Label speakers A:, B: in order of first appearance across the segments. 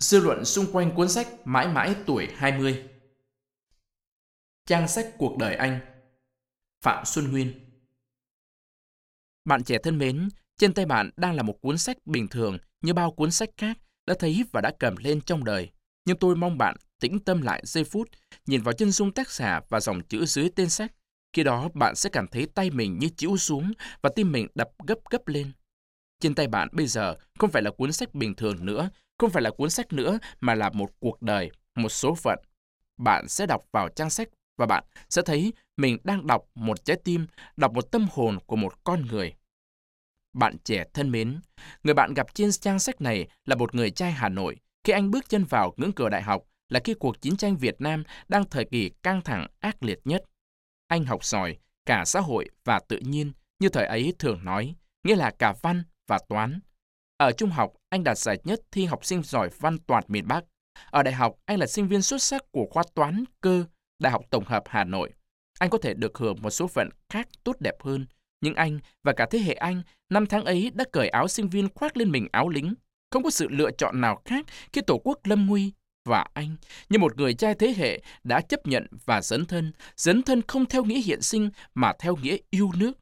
A: Dư luận xung quanh cuốn sách Mãi mãi tuổi 20. Trang sách cuộc đời anh. Phạm Xuân Nguyên. Bạn trẻ thân mến, trên tay bạn đang là một cuốn sách bình thường như bao cuốn sách khác đã thấy và đã cầm lên trong đời. Nhưng tôi mong bạn tĩnh tâm lại giây phút, nhìn vào chân dung tác giả và dòng chữ dưới tên sách. Khi đó bạn sẽ cảm thấy tay mình như chĩu xuống và tim mình đập gấp gấp lên. Trên tay bạn bây giờ không phải là cuốn sách bình thường nữa, không phải là cuốn sách nữa mà là một cuộc đời, một số phận. Bạn sẽ đọc vào trang sách và bạn sẽ thấy mình đang đọc một trái tim, đọc một tâm hồn của một con người. Bạn trẻ thân mến, người bạn gặp trên trang sách này là một người trai Hà Nội. Khi anh bước chân vào ngưỡng cửa đại học là khi cuộc chiến tranh Việt Nam đang thời kỳ căng thẳng ác liệt nhất. Anh học giỏi cả xã hội và tự nhiên, như thời ấy thường nói, nghĩa là cả văn và toán. Ở trung học, anh đạt giải nhất thi học sinh giỏi văn toàn miền Bắc. Ở đại học, anh là sinh viên xuất sắc của khoa toán cơ, Đại học Tổng hợp Hà Nội. Anh có thể được hưởng một số phận khác tốt đẹp hơn, nhưng anh và cả thế hệ anh, năm tháng ấy đã cởi áo sinh viên khoác lên mình áo lính. Không có sự lựa chọn nào khác khi Tổ quốc lâm nguy. Và anh, như một người trai thế hệ, đã chấp nhận và dấn thân không theo nghĩa hiện sinh mà theo nghĩa yêu nước.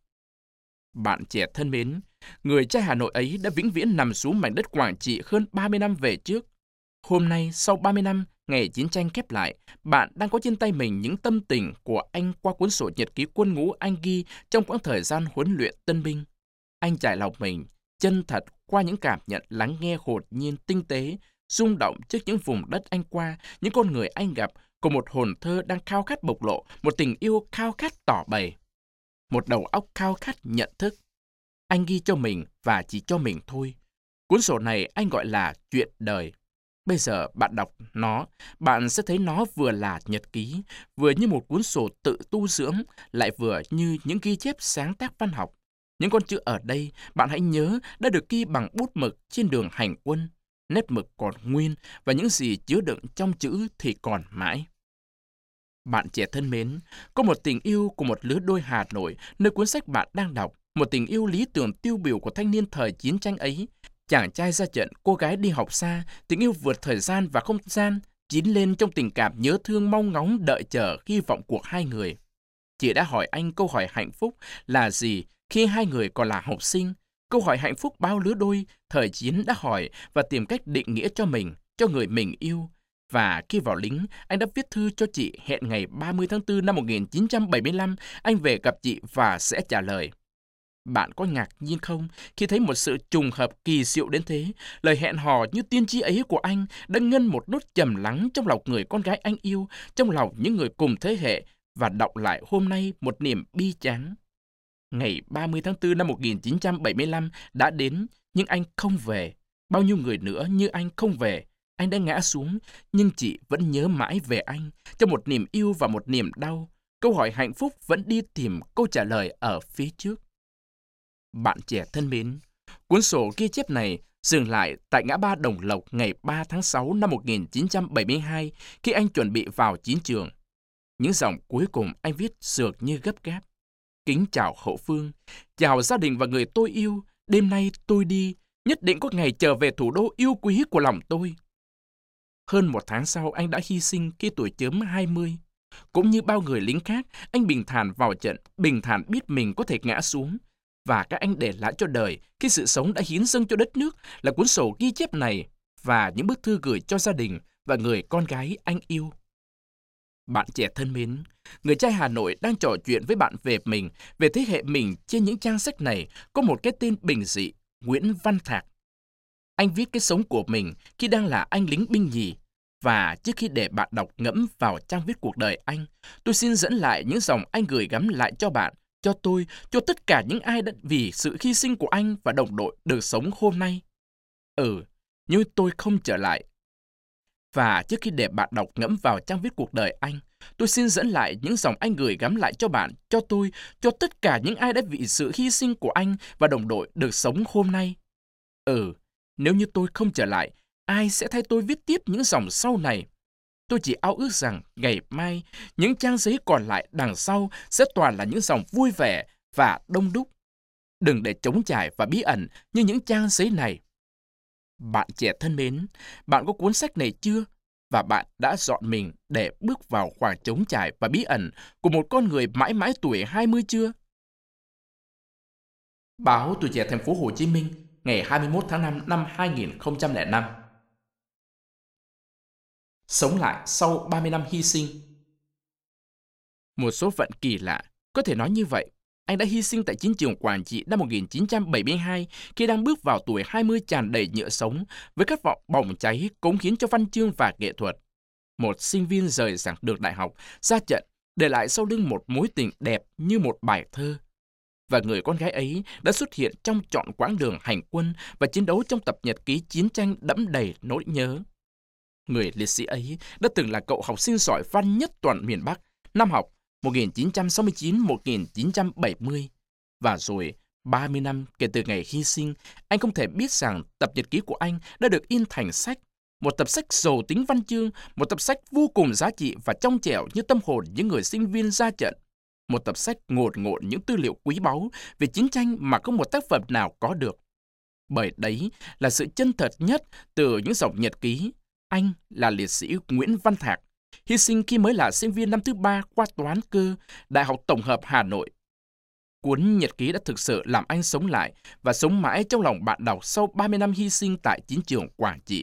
A: Bạn trẻ thân mến, người trai Hà Nội ấy đã vĩnh viễn nằm xuống mảnh đất Quảng Trị hơn 30 năm về trước. Hôm nay, sau 30 năm, ngày chiến tranh khép lại, bạn đang có trên tay mình những tâm tình của anh qua cuốn sổ nhật ký quân ngũ anh ghi trong quãng thời gian huấn luyện tân binh. Anh trải lòng mình, chân thật qua những cảm nhận lắng nghe hồn nhiên tinh tế, rung động trước những vùng đất anh qua, những con người anh gặp, của một hồn thơ đang khao khát bộc lộ, một tình yêu khao khát tỏ bày, một đầu óc khao khát nhận thức. Anh ghi cho mình và chỉ cho mình thôi. Cuốn sổ này anh gọi là chuyện đời. Bây giờ bạn đọc nó, bạn sẽ thấy nó vừa là nhật ký, vừa như một cuốn sổ tự tu dưỡng, lại vừa như những ghi chép sáng tác văn học. Những con chữ ở đây, bạn hãy nhớ đã được ghi bằng bút mực trên đường hành quân. Nét mực còn nguyên và những gì chứa đựng trong chữ thì còn mãi. Bạn trẻ thân mến, có một tình yêu của một lứa đôi Hà Nội nơi cuốn sách bạn đang đọc, một tình yêu lý tưởng tiêu biểu của thanh niên thời chiến tranh ấy. Chàng trai ra trận, cô gái đi học xa, tình yêu vượt thời gian và không gian, chín lên trong tình cảm nhớ thương mong ngóng đợi chờ hy vọng của hai người. Chị đã hỏi anh câu hỏi hạnh phúc là gì khi hai người còn là học sinh. Câu hỏi hạnh phúc bao lứa đôi, thời chiến đã hỏi và tìm cách định nghĩa cho mình, cho người mình yêu. Và khi vào lính, anh đã viết thư cho chị hẹn ngày 30 tháng 4 năm 1975, anh về gặp chị và sẽ trả lời. Bạn có ngạc nhiên không khi thấy một sự trùng hợp kỳ diệu đến thế? Lời hẹn hò như tiên tri ấy của anh đã ngân một nốt trầm lắng trong lòng người con gái anh yêu, trong lòng những người cùng thế hệ và đọng lại hôm nay một niềm bi tráng. Ngày 30 tháng 4 năm 1975 đã đến, nhưng anh không về. Bao nhiêu người nữa như anh không về. Anh đã ngã xuống, nhưng chị vẫn nhớ mãi về anh, trong một niềm yêu và một niềm đau. Câu hỏi hạnh phúc vẫn đi tìm câu trả lời ở phía trước. Bạn trẻ thân mến, cuốn sổ ghi chép này dừng lại tại ngã ba Đồng Lộc ngày 3 tháng 6 năm 1972 khi anh chuẩn bị vào chiến trường. Những dòng cuối cùng anh viết sượt như gấp gáp. Kính chào hậu phương, chào gia đình và người tôi yêu, đêm nay tôi đi, nhất định có ngày trở về thủ đô yêu quý của lòng tôi. Hơn một tháng sau anh đã hy sinh khi tuổi chớm 20. Cũng như bao người lính khác, anh bình thản vào trận, bình thản biết mình có thể ngã xuống. Và các anh để lại cho đời khi sự sống đã hiến dâng cho đất nước là cuốn sổ ghi chép này và những bức thư gửi cho gia đình và người con gái anh yêu. Bạn trẻ thân mến, người trai Hà Nội đang trò chuyện với bạn về mình, về thế hệ mình trên những trang sách này có một cái tên bình dị, Nguyễn Văn Thạc. Anh viết cái sống của mình khi đang là anh lính binh nhì. Và trước khi để bạn đọc ngẫm vào trang viết cuộc đời anh, tôi xin dẫn lại những dòng anh gửi gắm lại cho bạn, cho tôi, cho tất cả những ai đã vì sự hy sinh của anh và đồng đội được sống hôm nay. Nhưng tôi không trở lại. Và trước khi để bạn đọc ngẫm vào trang viết cuộc đời anh, tôi xin dẫn lại những dòng anh gửi gắm lại cho bạn, cho tôi, cho tất cả những ai đã vì sự hy sinh của anh và đồng đội được sống hôm nay. Nếu như tôi không trở lại, ai sẽ thay tôi viết tiếp những dòng sau này? Tôi chỉ ao ước rằng ngày mai, những trang giấy còn lại đằng sau sẽ toàn là những dòng vui vẻ và đông đúc. Đừng để trống trải và bí ẩn như những trang giấy này. Bạn trẻ thân mến, bạn có cuốn sách này chưa? Và bạn đã dọn mình để bước vào khoảng trống trải và bí ẩn của một con người mãi mãi tuổi 20 chưa? Báo Tuổi Trẻ Thành phố Hồ Chí Minh, ngày 21 tháng 5 năm 2005. Sống lại sau 30 năm hy sinh. Một số phận kỳ lạ, có thể nói như vậy. Anh đã hy sinh tại chiến trường Quảng Trị năm 1972 khi đang bước vào tuổi 20 tràn đầy nhựa sống với khát vọng bỏng cháy cống hiến cho văn chương và nghệ thuật. Một sinh viên rời giảng đường đại học, ra trận, để lại sau lưng một mối tình đẹp như một bài thơ. Và người con gái ấy đã xuất hiện trong trọn quãng đường hành quân và chiến đấu trong tập nhật ký chiến tranh đẫm đầy nỗi nhớ. Người liệt sĩ ấy đã từng là cậu học sinh giỏi văn nhất toàn miền Bắc, năm học 1969-1970. Và rồi, 30 năm kể từ ngày hy sinh, anh không thể biết rằng tập nhật ký của anh đã được in thành sách. Một tập sách giàu tính văn chương, một tập sách vô cùng giá trị và trong trẻo như tâm hồn những người sinh viên ra trận. Một tập sách ngồn ngộn những tư liệu quý báu về chiến tranh mà không một tác phẩm nào có được. Bởi đấy là sự chân thật nhất từ những dòng nhật ký. Anh là liệt sĩ Nguyễn Văn Thạc, hy sinh khi mới là sinh viên năm thứ 3 khoa toán cơ, Đại học Tổng hợp Hà Nội. Cuốn nhật ký đã thực sự làm anh sống lại và sống mãi trong lòng bạn đọc sau 30 năm hy sinh tại chiến trường Quảng Trị.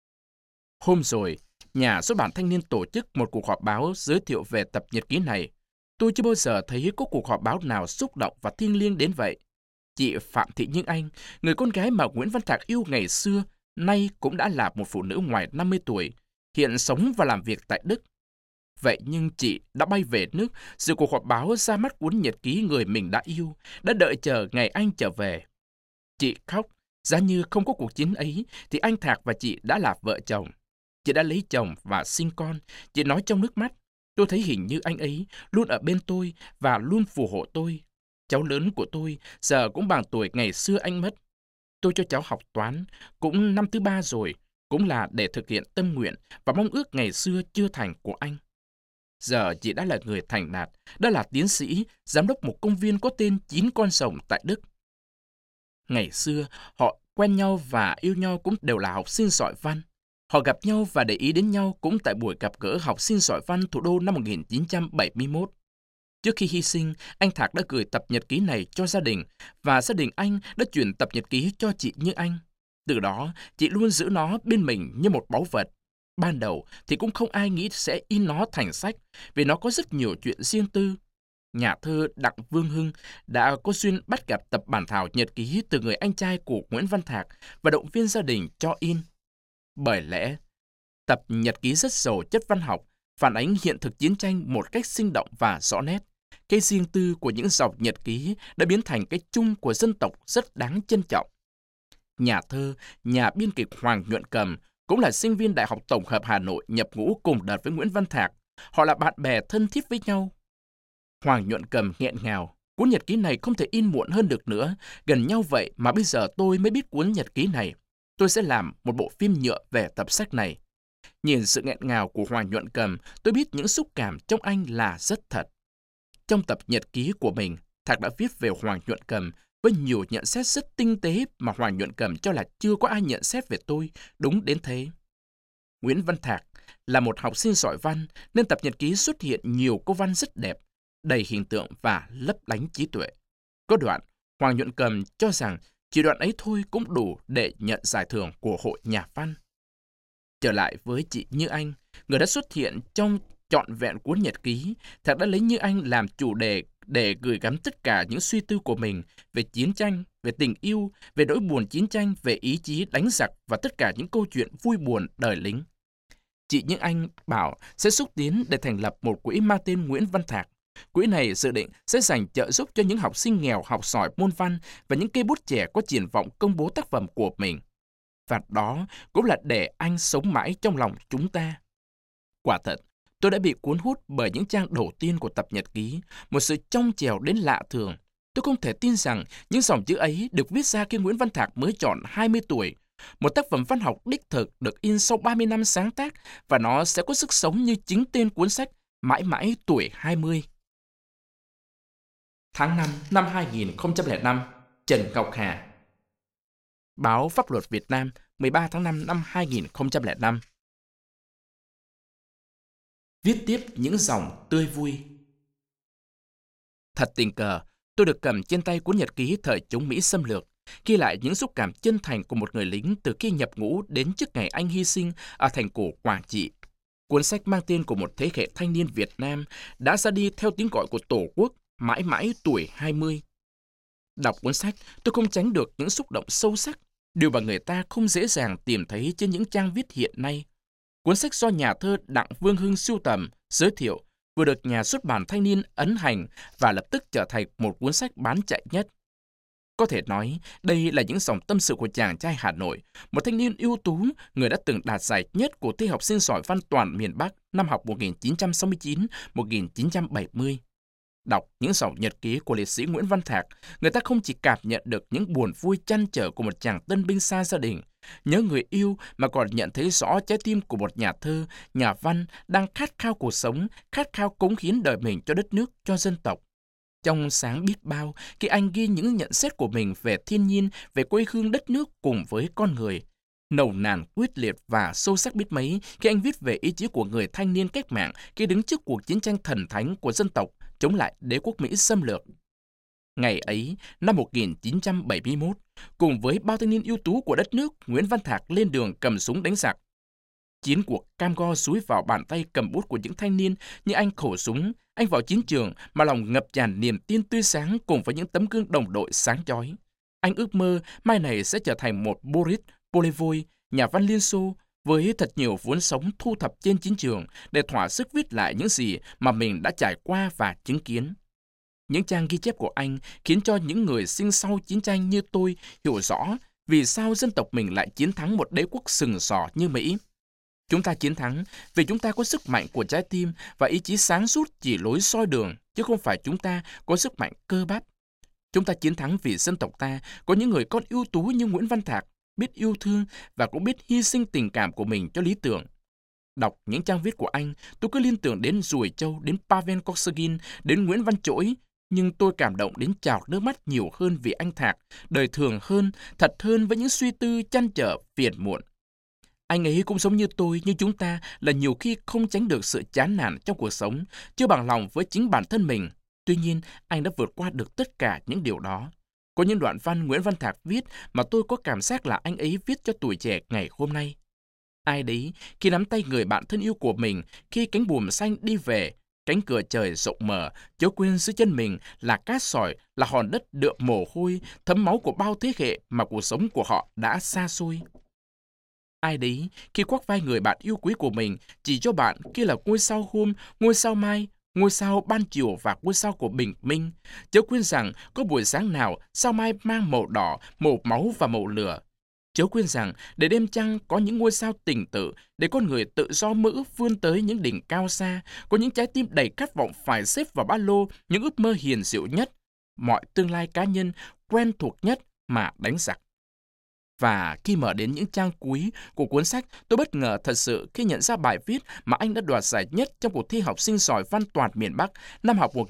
A: Hôm rồi, nhà xuất bản Thanh niên tổ chức một cuộc họp báo giới thiệu về tập nhật ký này. Tôi chưa bao giờ thấy có cuộc họp báo nào xúc động và thiêng liêng đến vậy. Chị Phạm Thị Như Anh, người con gái mà Nguyễn Văn Thạc yêu ngày xưa, nay cũng đã là một phụ nữ ngoài 50 tuổi, hiện sống và làm việc tại Đức. Vậy nhưng chị đã bay về nước dự cuộc họp báo ra mắt cuốn nhật ký người mình đã yêu, đã đợi chờ ngày anh trở về. Chị khóc, giá như không có cuộc chiến ấy thì anh Thạc và chị đã là vợ chồng. Chị đã lấy chồng và sinh con, chị nói trong nước mắt. Tôi thấy hình như anh ấy luôn ở bên tôi và luôn phù hộ tôi. Cháu lớn của tôi giờ cũng bằng tuổi ngày xưa anh mất. Tôi cho cháu học toán, cũng năm thứ 3 rồi, cũng là để thực hiện tâm nguyện và mong ước ngày xưa chưa thành của anh. Giờ chị đã là người thành đạt, đã là tiến sĩ, giám đốc một công viên có tên 9 con rồng tại Đức. Ngày xưa, họ quen nhau và yêu nhau cũng đều là học sinh giỏi văn. Họ gặp nhau và để ý đến nhau cũng tại buổi gặp gỡ học sinh giỏi văn thủ đô năm 1971. Trước khi hy sinh, anh Thạc đã gửi tập nhật ký này cho gia đình và gia đình anh đã chuyển tập nhật ký cho chị Như Anh. Từ đó, chị luôn giữ nó bên mình như một báu vật. Ban đầu thì cũng không ai nghĩ sẽ in nó thành sách vì nó có rất nhiều chuyện riêng tư. Nhà thơ Đặng Vương Hưng đã có duyên bắt gặp tập bản thảo nhật ký từ người anh trai của Nguyễn Văn Thạc và động viên gia đình cho in. Bởi lẽ, tập nhật ký rất giàu chất văn học, phản ánh hiện thực chiến tranh một cách sinh động và rõ nét. Cái riêng tư của những dòng nhật ký đã biến thành cái chung của dân tộc rất đáng trân trọng. Nhà thơ, nhà biên kịch Hoàng Nhuận Cầm cũng là sinh viên Đại học Tổng hợp Hà Nội nhập ngũ cùng đợt với Nguyễn Văn Thạc. Họ là bạn bè thân thiết với nhau. Hoàng Nhuận Cầm nghẹn ngào. Cuốn nhật ký này không thể in muộn hơn được nữa. Gần nhau vậy mà bây giờ tôi mới biết cuốn nhật ký này. Tôi sẽ làm một bộ phim nhựa về tập sách này. Nhìn sự nghẹn ngào của Hoàng Nhuận Cầm, tôi biết những xúc cảm trong anh là rất thật. Trong tập nhật ký của mình, Thạc đã viết về Hoàng Nhuận Cầm với nhiều nhận xét rất tinh tế mà Hoàng Nhuận Cầm cho là chưa có ai nhận xét về tôi đúng đến thế. Nguyễn Văn Thạc là một học sinh giỏi văn nên tập nhật ký xuất hiện nhiều câu văn rất đẹp, đầy hình tượng và lấp lánh trí tuệ. Có đoạn, Hoàng Nhuận Cầm cho rằng chỉ đoạn ấy thôi cũng đủ để nhận giải thưởng của Hội Nhà văn. Trở lại với chị Như Anh, người đã xuất hiện trong trọn vẹn cuốn nhật ký, Thạc đã lấy Như Anh làm chủ đề để gửi gắm tất cả những suy tư của mình về chiến tranh, về tình yêu, về nỗi buồn chiến tranh, về ý chí đánh giặc và tất cả những câu chuyện vui buồn đời lính. Chị Như Anh bảo sẽ xúc tiến để thành lập một quỹ mang tên Nguyễn Văn Thạc. Quỹ này dự định sẽ dành trợ giúp cho những học sinh nghèo học giỏi môn văn và những cây bút trẻ có triển vọng công bố tác phẩm của mình. Và đó cũng là để anh sống mãi trong lòng chúng ta. Quả thật, tôi đã bị cuốn hút bởi những trang đầu tiên của tập nhật ký, một sự trong trẻo đến lạ thường. Tôi không thể tin rằng những dòng chữ ấy được viết ra khi Nguyễn Văn Thạc mới tròn 20 tuổi. Một tác phẩm văn học đích thực được in sau 30 năm sáng tác và nó sẽ có sức sống như chính tên cuốn sách Mãi mãi tuổi 20. Tháng 5 năm 2005, Trần Ngọc Hà. Báo Pháp luật Việt Nam, 13 tháng 5 năm 2005. Viết tiếp những dòng tươi vui. Thật tình cờ, tôi được cầm trên tay cuốn nhật ký thời chống Mỹ xâm lược, ghi lại những xúc cảm chân thành của một người lính từ khi nhập ngũ đến trước ngày anh hy sinh ở thành cổ Quảng Trị. Cuốn sách mang tên của một thế hệ thanh niên Việt Nam đã ra đi theo tiếng gọi của Tổ quốc, mãi mãi tuổi 20. Đọc cuốn sách, tôi không tránh được những xúc động sâu sắc, điều mà người ta không dễ dàng tìm thấy trên những trang viết hiện nay. Cuốn sách do nhà thơ Đặng Vương Hưng sưu tầm, giới thiệu, vừa được nhà xuất bản Thanh niên ấn hành và lập tức trở thành một cuốn sách bán chạy nhất. Có thể nói, đây là những dòng tâm sự của chàng trai Hà Nội, một thanh niên ưu tú, người đã từng đạt giải nhất của thi học sinh giỏi văn toàn miền Bắc năm học 1969-1970. Đọc những dòng nhật ký của liệt sĩ Nguyễn Văn Thạc, người ta không chỉ cảm nhận được những buồn vui trăn trở của một chàng tân binh xa gia đình, nhớ người yêu mà còn nhận thấy rõ trái tim của một nhà thơ, nhà văn đang khát khao cuộc sống, khát khao cống hiến đời mình cho đất nước, cho dân tộc. Trong sáng biết bao khi anh ghi những nhận xét của mình về thiên nhiên, về quê hương đất nước cùng với con người. Nồng nàn, quyết liệt và sâu sắc biết mấy khi anh viết về ý chí của người thanh niên cách mạng khi đứng trước cuộc chiến tranh thần thánh của dân tộc chống lại đế quốc Mỹ xâm lược. Ngày ấy, năm 1971, cùng với bao thanh niên ưu tú của đất nước, Nguyễn Văn Thạc lên đường cầm súng đánh giặc. Chiến cuộc cam go dúi vào bàn tay cầm bút của những thanh niên như anh khẩu súng. Anh vào chiến trường mà lòng ngập tràn niềm tin tươi sáng cùng với những tấm gương đồng đội sáng chói. Anh ước mơ mai này sẽ trở thành một Boris Polevoy, nhà văn Liên Xô, với thật nhiều vốn sống thu thập trên chiến trường để thỏa sức viết lại những gì mà mình đã trải qua và chứng kiến. Những trang ghi chép của anh khiến cho những người sinh sau chiến tranh như tôi hiểu rõ vì sao dân tộc mình lại chiến thắng một đế quốc sừng sỏ như Mỹ. Chúng ta chiến thắng vì chúng ta có sức mạnh của trái tim và ý chí sáng suốt chỉ lối soi đường, chứ không phải chúng ta có sức mạnh cơ bắp. Chúng ta chiến thắng vì dân tộc ta có những người con ưu tú như Nguyễn Văn Thạc, biết yêu thương và cũng biết hy sinh tình cảm của mình cho lý tưởng. Đọc những trang viết của anh, tôi cứ liên tưởng đến Ruồi Châu, đến Pavel Kosygin, đến Nguyễn Văn Trỗi, nhưng tôi cảm động đến trào nước mắt nhiều hơn vì anh Thạc, đời thường hơn, thật hơn với những suy tư trăn trở phiền muộn. Anh ấy cũng giống như tôi, như chúng ta là nhiều khi không tránh được sự chán nản trong cuộc sống, chưa bằng lòng với chính bản thân mình. Tuy nhiên, anh đã vượt qua được tất cả những điều đó. Có những đoạn văn Nguyễn Văn Thạc viết mà tôi có cảm giác là anh ấy viết cho tuổi trẻ ngày hôm nay. Ai đấy, khi nắm tay người bạn thân yêu của mình, khi cánh buồm xanh đi về, cánh cửa trời rộng mở, chớ quên dưới chân mình là cát sỏi, là hòn đất đượm mồ hôi, thấm máu của bao thế hệ mà cuộc sống của họ đã xa xôi. Ai đấy, khi khoác vai người bạn yêu quý của mình, chỉ cho bạn kia là ngôi sao hôm, ngôi sao mai, ngôi sao ban chiều và ngôi sao của bình minh. Chớ quên rằng có buổi sáng nào sao mai mang màu đỏ, màu máu và màu lửa. Chớ quên rằng để đêm trăng có những ngôi sao tình tự, để con người tự do mơ ước vươn tới những đỉnh cao xa, có những trái tim đầy khát vọng phải xếp vào ba lô những ước mơ hiền diệu nhất, mọi tương lai cá nhân quen thuộc nhất mà đánh giặc. Và khi mở đến những trang cuối của cuốn sách, tôi bất ngờ thật sự khi nhận ra bài viết mà anh đã đoạt giải nhất trong cuộc thi học sinh giỏi văn toàn miền Bắc năm học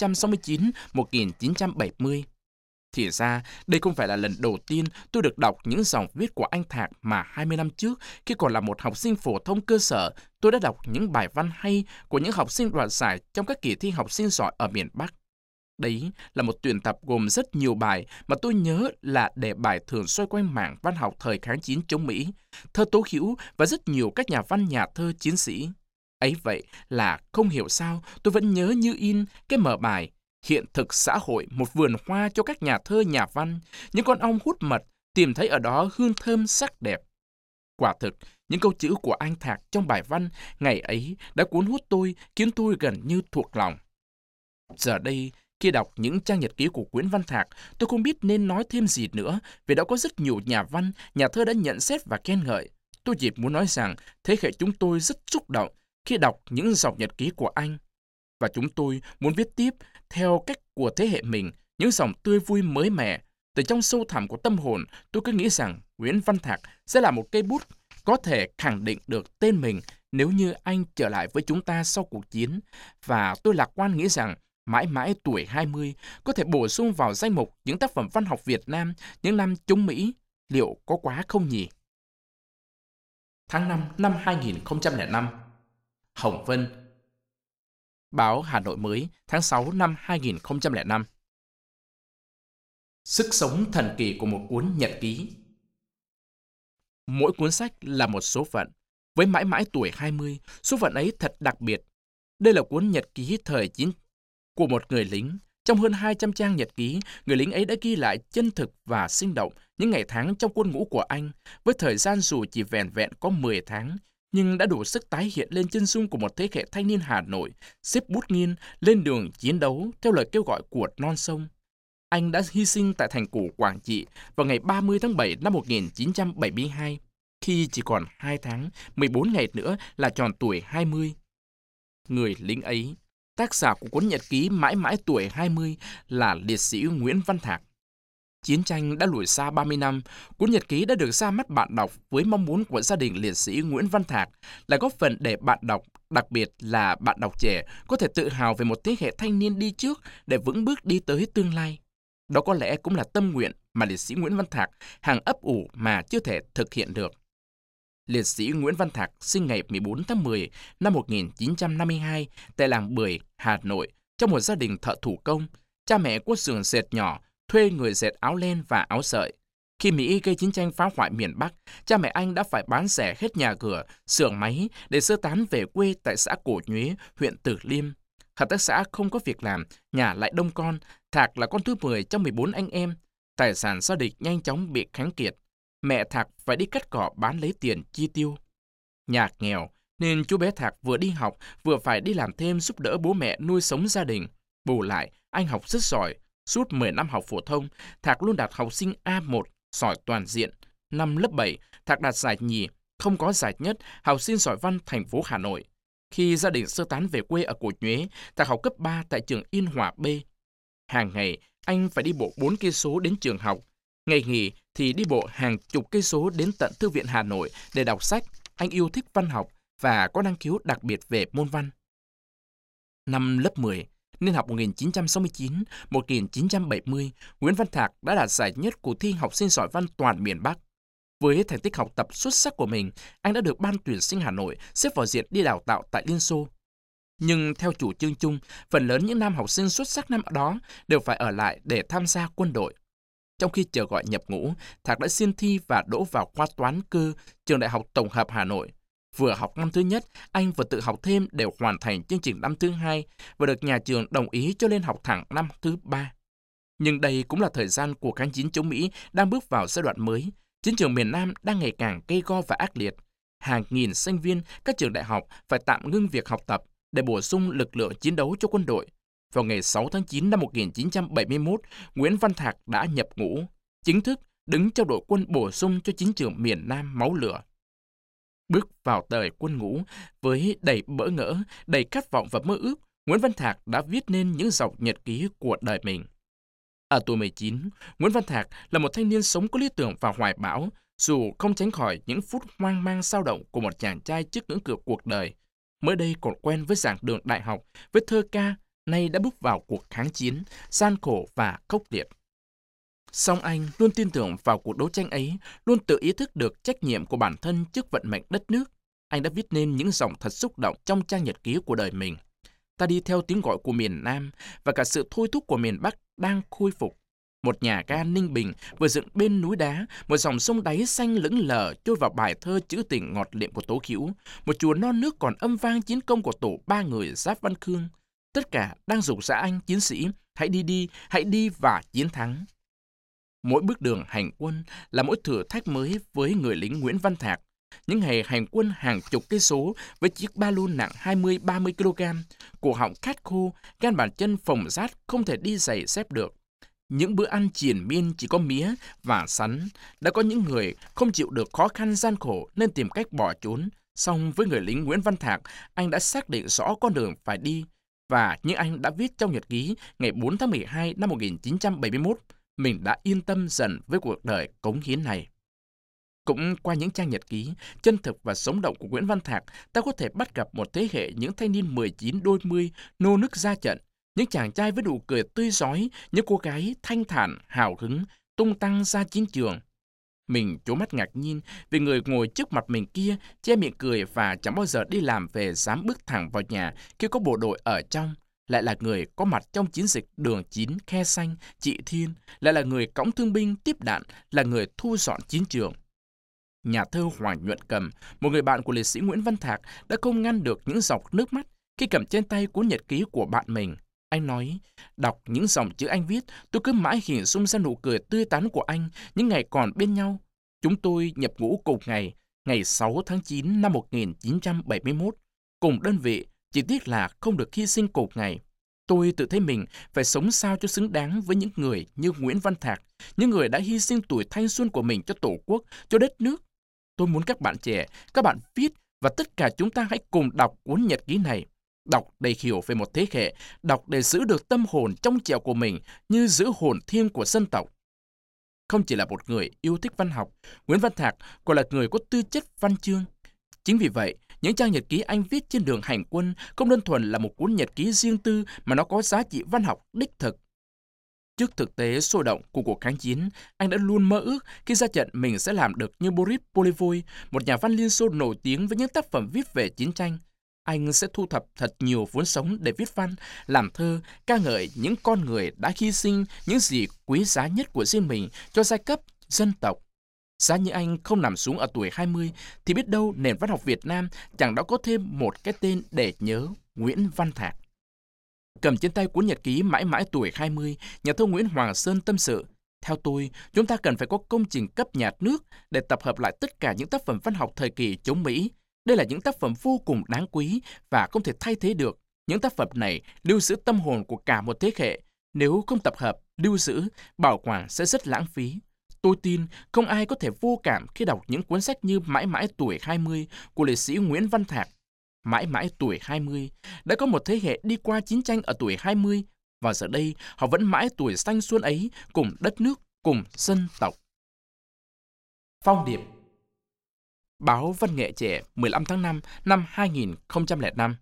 A: 1969-1970. Thì ra, đây không phải là lần đầu tiên tôi được đọc những dòng viết của anh Thạc mà 20 năm trước, khi còn là một học sinh phổ thông cơ sở, tôi đã đọc những bài văn hay của những học sinh đoạt giải trong các kỳ thi học sinh giỏi ở miền Bắc. Đấy là một tuyển tập gồm rất nhiều bài mà tôi nhớ là đề bài thường xoay quanh mảng văn học thời kháng chiến chống Mỹ, thơ tố hữu và rất nhiều các nhà văn nhà thơ chiến sĩ. Ấy vậy là không hiểu sao tôi vẫn nhớ như in cái mở bài Hiện thực xã hội, một vườn hoa cho các nhà thơ nhà văn, những con ong hút mật tìm thấy ở đó hương thơm sắc đẹp. Quả thực, những câu chữ của anh Thạc trong bài văn ngày ấy đã cuốn hút tôi, khiến tôi gần như thuộc lòng. Giờ đây, khi đọc những trang nhật ký của Nguyễn Văn Thạc, tôi không biết nên nói thêm gì nữa, vì đã có rất nhiều nhà văn, nhà thơ đã nhận xét và khen ngợi. Tôi chỉ muốn nói rằng thế hệ chúng tôi rất xúc động khi đọc những dòng nhật ký của anh. Và chúng tôi muốn viết tiếp theo cách của thế hệ mình, những dòng tươi vui mới mẻ. Từ trong sâu thẳm của tâm hồn, tôi cứ nghĩ rằng Nguyễn Văn Thạc sẽ là một cây bút có thể khẳng định được tên mình nếu như anh trở lại với chúng ta sau cuộc chiến. Và tôi lạc quan nghĩ rằng mãi mãi tuổi 20 có thể bổ sung vào danh mục những tác phẩm văn học Việt Nam những năm chống Mỹ. Liệu có quá không nhỉ? tháng 5 năm 2005. Hồng Vân, báo Hà Nội mới, tháng 6 năm 2005. Sức sống thần kỳ của một cuốn nhật ký. Mỗi cuốn sách là một số phận. Với mãi mãi tuổi 20, số phận ấy thật đặc biệt. Đây là cuốn nhật ký thời chiến của một người lính. Trong hơn 200 trang nhật ký, người lính ấy đã ghi lại chân thực và sinh động những ngày tháng trong quân ngũ của anh, với thời gian dù chỉ vẻn vẹn có 10 tháng, nhưng đã đủ sức tái hiện lên chân dung của một thế hệ thanh niên Hà Nội, xếp bút nghiêng lên đường chiến đấu theo lời kêu gọi của non sông. Anh đã hy sinh tại thành cổ Quảng Trị vào ngày 30 tháng 7 năm 1972, khi chỉ còn 2 tháng, 14 ngày nữa là tròn tuổi 20. Người lính ấy, tác giả của cuốn nhật ký mãi mãi tuổi 20 là liệt sĩ Nguyễn Văn Thạc. Chiến tranh đã lùi xa 30 năm, cuốn nhật ký đã được ra mắt bạn đọc với mong muốn của gia đình liệt sĩ Nguyễn Văn Thạc là góp phần để bạn đọc, đặc biệt là bạn đọc trẻ, có thể tự hào về một thế hệ thanh niên đi trước để vững bước đi tới tương lai. Đó có lẽ cũng là tâm nguyện mà liệt sĩ Nguyễn Văn Thạc hàng ấp ủ mà chưa thể thực hiện được. Liệt sĩ Nguyễn Văn Thạc sinh ngày 14 tháng 10 năm 1952 tại làng Bưởi, Hà Nội, trong một gia đình thợ thủ công. Cha mẹ có xưởng dệt nhỏ, thuê người dệt áo len và áo sợi. Khi Mỹ gây chiến tranh phá hoại miền Bắc, cha mẹ anh đã phải bán rẻ hết nhà cửa, xưởng máy để sơ tán về quê tại xã Cổ Nhuế, huyện Từ Liêm. Hợp tác xã không có việc làm, nhà lại đông con, Thạc là con thứ 10 trong 14 anh em. Tài sản gia đình nhanh chóng bị khánh kiệt. Mẹ Thạc phải đi cắt cỏ bán lấy tiền chi tiêu. Nhà nghèo nên chú bé Thạc vừa đi học vừa phải đi làm thêm giúp đỡ bố mẹ nuôi sống gia đình. Bù lại, anh học rất giỏi. Suốt 10 năm học phổ thông, Thạc luôn đạt học sinh A1, giỏi toàn diện. Năm lớp 7, Thạc đạt giải nhì, không có giải nhất, học sinh giỏi văn thành phố Hà Nội. Khi gia đình sơ tán về quê ở Cổ Nhuế, Thạc học cấp 3 tại trường Yên Hòa B. Hàng ngày, anh phải đi bộ 4 cây số đến trường học. Ngày nghỉ thì đi bộ hàng chục cây số đến tận Thư viện Hà Nội để đọc sách. Anh yêu thích văn học và có năng khiếu đặc biệt về môn văn. Năm lớp 10, niên học 1969-1970, Nguyễn Văn Thạc đã đạt giải nhất cuộc thi học sinh giỏi văn toàn miền Bắc. Với thành tích học tập xuất sắc của mình, anh đã được Ban tuyển sinh Hà Nội xếp vào diện đi đào tạo tại Liên Xô. Nhưng theo chủ trương chung, phần lớn những nam học sinh xuất sắc năm đó đều phải ở lại để tham gia quân đội. Trong khi chờ gọi nhập ngũ, Thạc đã xin thi và đỗ vào khoa toán cơ trường Đại học Tổng hợp Hà Nội. Vừa học năm thứ nhất, anh vừa tự học thêm để hoàn thành chương trình năm thứ hai và được nhà trường đồng ý cho lên học thẳng năm thứ 3. Nhưng đây cũng là thời gian cuộc kháng chiến chống Mỹ đang bước vào giai đoạn mới. Chiến trường miền Nam đang ngày càng gay go và ác liệt. Hàng nghìn sinh viên các trường đại học phải tạm ngưng việc học tập để bổ sung lực lượng chiến đấu cho quân đội. Vào ngày 6 tháng 9 năm 1971, Nguyễn Văn Thạc đã nhập ngũ, chính thức đứng trong đội quân bổ sung cho chiến trường miền Nam máu lửa. Bước vào đời quân ngũ với đầy bỡ ngỡ, đầy khát vọng và mơ ước, Nguyễn Văn Thạc đã viết nên những dòng nhật ký của đời mình. Ở tuổi 19, Nguyễn Văn Thạc là một thanh niên sống có lý tưởng và hoài bão, dù không tránh khỏi những phút hoang mang dao động của một chàng trai trước ngưỡng cửa cuộc đời. Mới đây còn quen với giảng đường đại học, với thơ ca, nay đã bước vào cuộc kháng chiến, gian khổ và khốc liệt. Song anh luôn tin tưởng vào cuộc đấu tranh ấy, luôn tự ý thức được trách nhiệm của bản thân trước vận mệnh đất nước. Anh đã viết nên những dòng thật xúc động trong trang nhật ký của đời mình. Ta đi theo tiếng gọi của miền Nam và cả sự thôi thúc của miền Bắc đang khôi phục. Một nhà ga Ninh Bình vừa dựng bên núi đá, một dòng sông đáy xanh lững lờ trôi vào bài thơ trữ tình ngọt liệm của Tố Hữu, một chùa non nước còn âm vang chiến công của tổ ba người Giáp Văn Khương. Tất cả đang rục rã anh chiến sĩ, hãy đi và chiến thắng. Mỗi bước đường hành quân là mỗi thử thách mới với người lính Nguyễn Văn Thạc. Những ngày hành quân hàng chục cây số với chiếc ba lô nặng 20-30 kg, cổ họng khát khô, gan bàn chân phồng rát không thể đi giày dép được. Những bữa ăn triền miên chỉ có mía và sắn. Đã có những người không chịu được khó khăn gian khổ nên tìm cách bỏ trốn. Song với người lính Nguyễn Văn Thạc, anh đã xác định rõ con đường phải đi. Và như anh đã viết trong nhật ký ngày 4 tháng 12 năm 1971, mình đã yên tâm dần với cuộc đời cống hiến này. Cũng qua những trang nhật ký, chân thực và sống động của Nguyễn Văn Thạc, ta có thể bắt gặp một thế hệ những thanh niên 19 đôi mươi nô nức ra trận, những chàng trai với nụ cười tươi rói, những cô gái thanh thản, hào hứng, tung tăng ra chiến trường. Mình trố mắt ngạc nhiên vì người ngồi trước mặt mình kia che miệng cười và chẳng bao giờ đi làm về dám bước thẳng vào nhà khi có bộ đội ở trong. Lại là người có mặt trong chiến dịch Đường 9, Khe Xanh, Trị Thiên, lại là người cõng thương binh tiếp đạn, là người thu dọn chiến trường. Nhà thơ Hoàng Nhuận Cầm, một người bạn của liệt sĩ Nguyễn Văn Thạc, đã không ngăn được những giọt nước mắt khi cầm trên tay cuốn nhật ký của bạn mình. Anh nói, đọc những dòng chữ anh viết, tôi cứ mãi hình dung ra nụ cười tươi tắn của anh những ngày còn bên nhau. Chúng tôi nhập ngũ cùng ngày 6 tháng 9 năm 1971, cùng đơn vị, chỉ tiếc là không được hy sinh cùng ngày. Tôi tự thấy mình phải sống sao cho xứng đáng với những người như Nguyễn Văn Thạc, những người đã hy sinh tuổi thanh xuân của mình cho Tổ quốc, cho đất nước. Tôi muốn các bạn trẻ, các bạn viết và tất cả chúng ta hãy cùng đọc cuốn nhật ký này. Đọc để hiểu về một thế hệ, đọc để giữ được tâm hồn trong trẻo của mình như giữ hồn thiêng của dân tộc. Không chỉ là một người yêu thích văn học, Nguyễn Văn Thạc còn là người có tư chất văn chương. Chính vì vậy, những trang nhật ký anh viết trên đường hành quân không đơn thuần là một cuốn nhật ký riêng tư mà nó có giá trị văn học đích thực. Trước thực tế sôi động của cuộc kháng chiến, anh đã luôn mơ ước khi ra trận mình sẽ làm được như Boris Polivoy, một nhà văn Liên Xô nổi tiếng với những tác phẩm viết về chiến tranh. Anh sẽ thu thập thật nhiều vốn sống để viết văn, làm thơ, ca ngợi những con người đã hy sinh những gì quý giá nhất của riêng mình cho giai cấp, dân tộc. Giá như anh không nằm xuống ở tuổi 20, thì biết đâu nền văn học Việt Nam chẳng đã có thêm một cái tên để nhớ, Nguyễn Văn Thạc. Cầm trên tay cuốn nhật ký mãi mãi tuổi 20, nhà thơ Nguyễn Hoàng Sơn tâm sự, theo tôi, chúng ta cần phải có công trình cấp nhà nước để tập hợp lại tất cả những tác phẩm văn học thời kỳ chống Mỹ. Đây là những tác phẩm vô cùng đáng quý và không thể thay thế được. Những tác phẩm này lưu giữ tâm hồn của cả một thế hệ. Nếu không tập hợp, lưu giữ, bảo quản sẽ rất lãng phí. Tôi tin không ai có thể vô cảm khi đọc những cuốn sách như Mãi mãi tuổi 20 của liệt sĩ Nguyễn Văn Thạc. Mãi mãi tuổi 20, đã có một thế hệ đi qua chiến tranh ở tuổi 20, và giờ đây họ vẫn mãi tuổi thanh xuân ấy cùng đất nước, cùng dân tộc. Phong điệp. Báo Văn nghệ trẻ 15 tháng 5 năm 2005.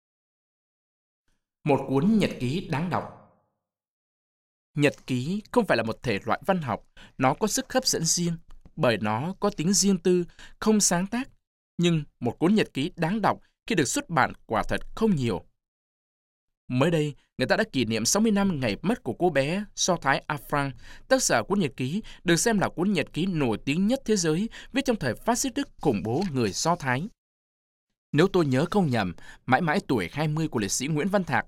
A: Một cuốn nhật ký đáng đọc. Nhật ký không phải là một thể loại văn học, nó có sức hấp dẫn riêng, bởi nó có tính riêng tư, không sáng tác. Nhưng một cuốn nhật ký đáng đọc khi được xuất bản quả thật không nhiều. Mới đây, người ta đã kỷ niệm 60 năm ngày mất của cô bé Do Thái A Frank, tác giả cuốn nhật ký được xem là cuốn nhật ký nổi tiếng nhất thế giới viết trong thời phát xít Đức khủng bố người Do Thái. Nếu tôi nhớ không nhầm, Mãi mãi tuổi 20 của liệt sĩ Nguyễn Văn Thạc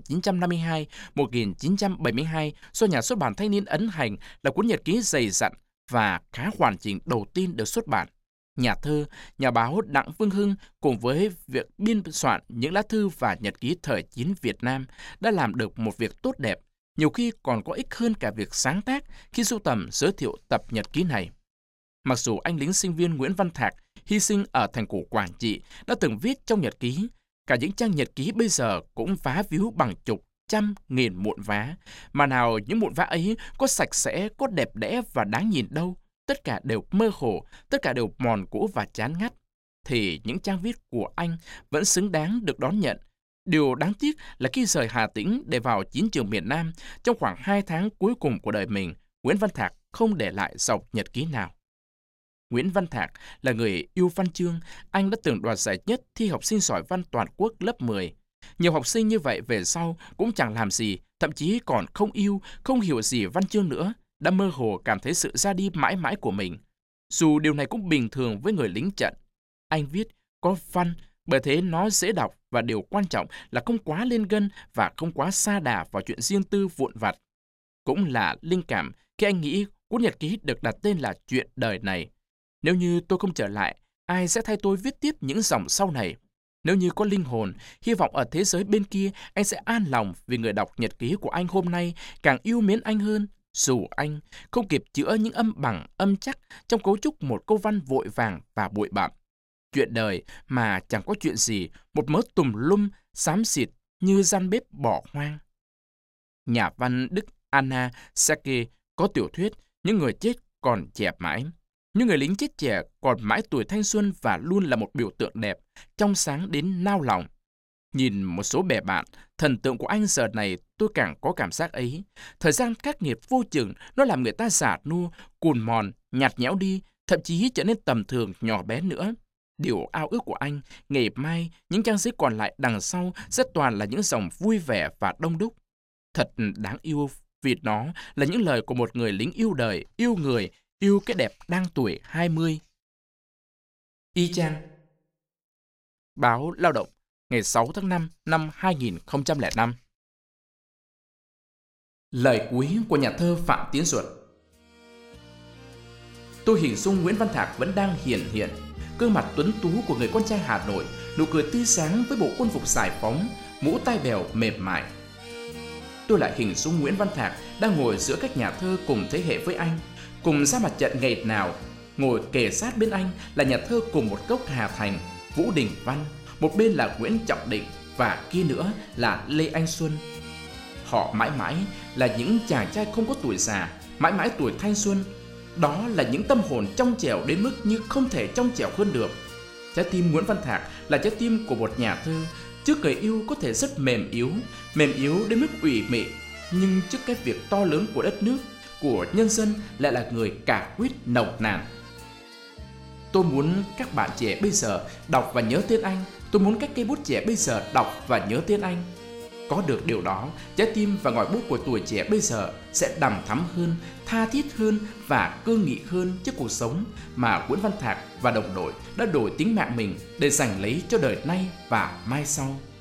A: 1952-1972 do nhà xuất bản Thanh niên ấn hành là cuốn nhật ký dày dặn và khá hoàn chỉnh đầu tiên được xuất bản. Nhà thơ, nhà báo Đặng Vương Hưng cùng với việc biên soạn những lá thư và nhật ký thời chiến Việt Nam đã làm được một việc tốt đẹp, nhiều khi còn có ích hơn cả việc sáng tác khi sưu tầm giới thiệu tập nhật ký này. Mặc dù anh lính sinh viên Nguyễn Văn Thạc hy sinh ở thành cổ Quảng Trị đã từng viết trong nhật ký, cả những trang nhật ký bây giờ cũng vá víu bằng chục, trăm, nghìn mụn vá, mà nào những mụn vá ấy có sạch sẽ, có đẹp đẽ và đáng nhìn đâu. Tất cả đều mơ hồ, tất cả đều mòn cũ và chán ngắt, thì những trang viết của anh vẫn xứng đáng được đón nhận. Điều đáng tiếc là khi rời Hà Tĩnh để vào chiến trường miền Nam, trong khoảng 2 tháng cuối cùng của đời mình, Nguyễn Văn Thạc không để lại dòng nhật ký nào. Nguyễn Văn Thạc là người yêu văn chương, anh đã từng đoạt giải nhất thi học sinh giỏi văn toàn quốc lớp 10. Nhiều học sinh như vậy về sau cũng chẳng làm gì, thậm chí còn không yêu, không hiểu gì văn chương nữa, đã mơ hồ cảm thấy sự ra đi mãi mãi của mình. Dù điều này cũng bình thường với người lính trận. Anh viết có văn, bởi thế nó dễ đọc và điều quan trọng là không quá lên gân và không quá sa đà vào chuyện riêng tư vụn vặt. Cũng là linh cảm khi anh nghĩ cuốn nhật ký được đặt tên là Chuyện đời này. Nếu như tôi không trở lại, ai sẽ thay tôi viết tiếp những dòng sau này? Nếu như có linh hồn, hy vọng ở thế giới bên kia anh sẽ an lòng vì người đọc nhật ký của anh hôm nay càng yêu mến anh hơn. Dù anh không kịp chữa những âm bằng, âm chắc trong cấu trúc một câu văn vội vàng và bụi bặm. Chuyện đời mà chẳng có chuyện gì, một mớ tùm lum, xám xịt như gian bếp bỏ hoang. Nhà văn Đức Anna Sake có tiểu thuyết Những người chết còn trẻ mãi. Những người lính chết trẻ còn mãi tuổi thanh xuân và luôn là một biểu tượng đẹp, trong sáng đến nao lòng. Nhìn một số bè bạn, thần tượng của anh giờ này tôi càng có cảm giác ấy. Thời gian khắc nghiệt vô chừng, nó làm người ta già nua, cùn mòn, nhạt nhẽo đi, thậm chí trở nên tầm thường nhỏ bé nữa. Điều ao ước của anh, ngày mai, những trang giấy còn lại đằng sau sẽ toàn là những dòng vui vẻ và đông đúc. Thật đáng yêu vì nó là những lời của một người lính yêu đời, yêu người, yêu cái đẹp đang tuổi 20. Y chang. Báo Lao động, ngày 6 tháng 5 năm 2005. Lời cuối của nhà thơ Phạm Tiến Duật. Tôi hình dung Nguyễn Văn Thạc vẫn đang hiển hiện, gương mặt tuấn tú của người con trai Hà Nội, nụ cười tươi sáng với bộ quân phục giải phóng, mũ tai bèo mềm mại. Tôi lại hình dung Nguyễn Văn Thạc đang ngồi giữa các nhà thơ cùng thế hệ với anh, cùng ra mặt trận ngày nào. Ngồi kề sát bên anh là nhà thơ cùng một gốc Hà Thành, Vũ Đình Văn, một bên là Nguyễn Trọng Định và kia nữa là Lê Anh Xuân. Họ mãi mãi là những chàng trai không có tuổi già, mãi mãi tuổi thanh xuân. Đó là những tâm hồn trong trẻo đến mức như không thể trong trẻo hơn được. Trái tim Nguyễn Văn Thạc là trái tim của một nhà thơ. Trước người yêu có thể rất mềm yếu đến mức ủy mị, nhưng trước cái việc to lớn của đất nước, của nhân dân lại là người cả quyết nồng nàn. Tôi muốn các bạn trẻ bây giờ đọc và nhớ tên anh. Tôi muốn các cây bút trẻ bây giờ đọc và nhớ tên anh. Có được điều đó, trái tim và ngòi bút của tuổi trẻ bây giờ sẽ đằm thắm hơn, tha thiết hơn và cương nghị hơn trước cuộc sống mà Nguyễn Văn Thạc và đồng đội đã đổi tính mạng mình để giành lấy cho đời nay và mai sau.